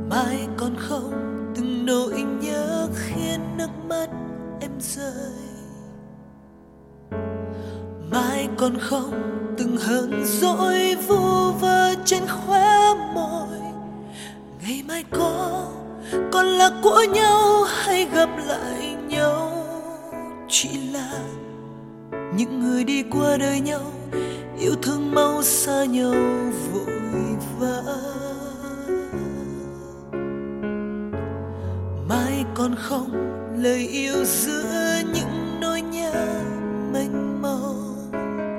mai còn không từng nỗi nhớ khiến nước mắt em rơi. Mai còn không từng hờn dỗi vu vơ trên khóe môi. Ngày mai còn là của nhau hay gặp lại nhau, chỉ là những người đi qua đời nhau, yêu thương mau xa nhau vội vã. Mai còn không lời yêu giữa những nỗi nhớ mênh mông.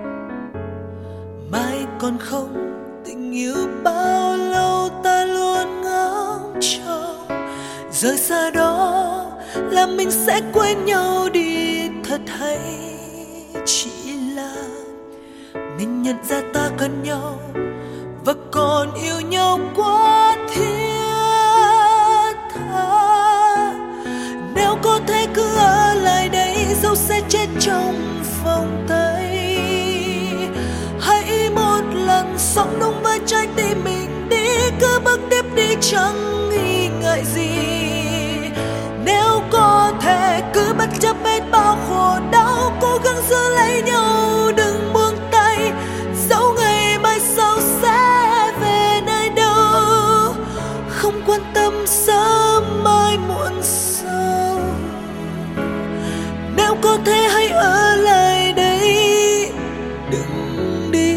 Mai còn không tình yêu bao lâu ta luôn ngóng trông. Rời xa đó là mình sẽ quên nhau đi thật hay, chỉ là mình nhận ra ta cần nhau và còn yêu nhau quá thiết tha. Nếu có thể cứ ở lại đây, dẫu sẽ chết trong vòng tay. Hãy một lần sống đúng với trái tim mình đi, cứ bước tiếp đi chẳng nghi ngại gì. Nếu có thể cứ bất chấp hết bao khổ đau, cố gắng giữ lấy nhau đừng buông tay. Dẫu ngày mai sau sẽ về nơi đâu, không quan tâm sớm mai muộn sau. Nếu có thể hãy ở lại đây, đừng đi.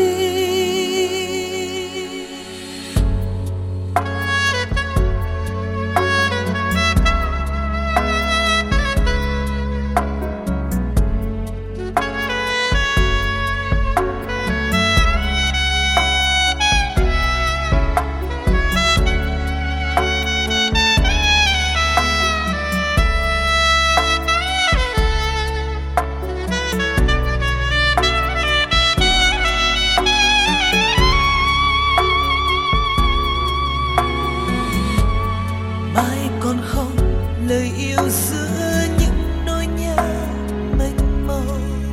Mai còn không lời yêu giữa những nỗi nhớ mênh mông.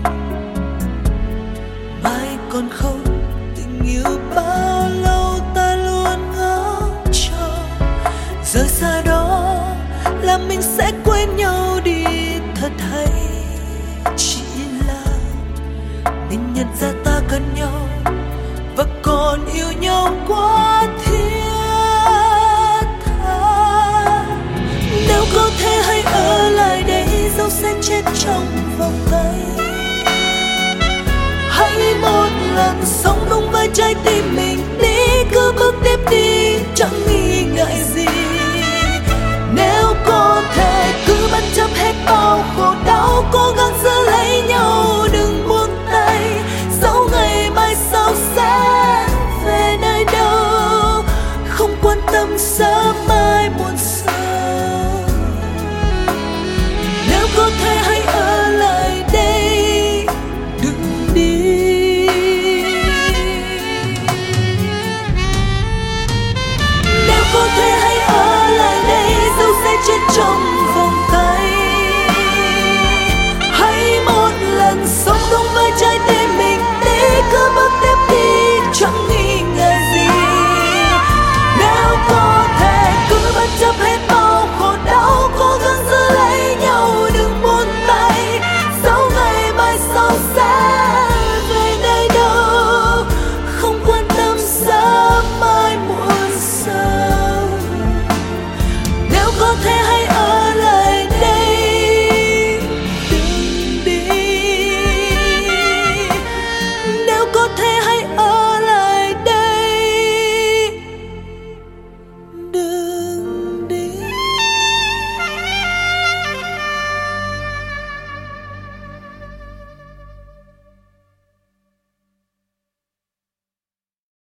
Mai còn không tình yêu bao lâu ta luôn ngóng trông. Rời xa đó là mình sẽ quên nhau đi thật hay, chỉ là mình nhận ra ta cần nhau và còn yêu nhau quá thiết. Nếu có thể hãy ở lại đây, dẫu sẽ chết trong vòng tay. Hãy một lần sống